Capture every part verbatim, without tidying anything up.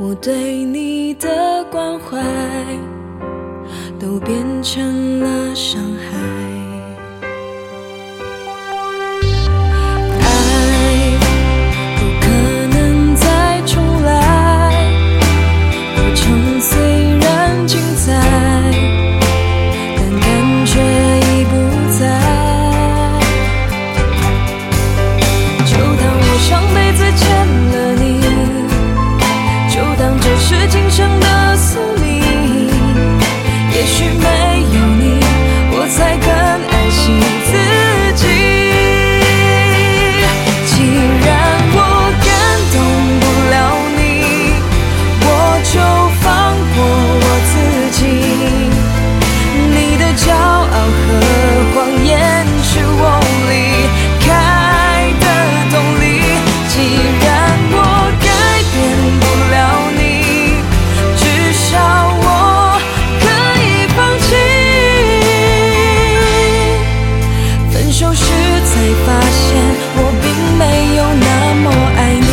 我对你的关怀都变成了伤害。爱不可能再重来，过程虽然精彩，但感觉已不在。就当我上辈子欠了你，就当这是今生的宿命。也许没有你，我才更爱惜自己。既然我感动不了你，我就放过我自己。你的骄傲和谎言是我离开的动力。既然我改变不了你，至少我可以放弃。分手时才发现，我并没有那么爱你。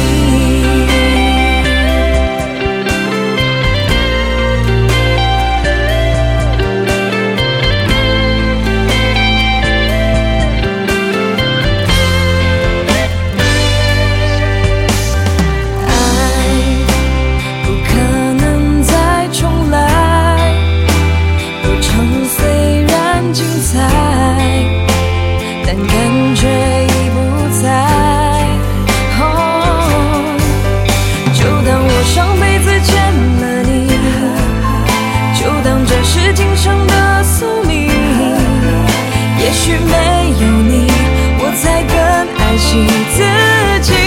也许没有你，我才更爱惜自己。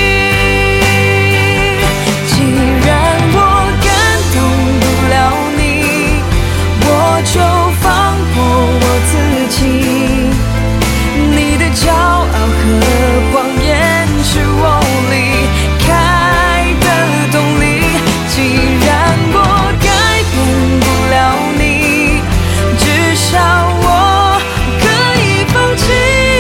既然我感动不了你，我就放过我自己。你的骄傲和谎言是我离开的动力。既然我改变不了你，至少我放弃。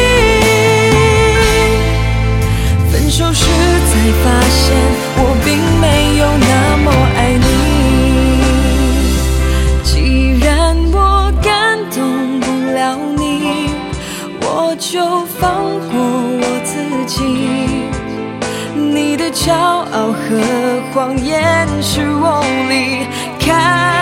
分手时才发现，我并没有那么爱你。既然我感动不了你，我就放过我自己。你的骄傲和谎言是我离开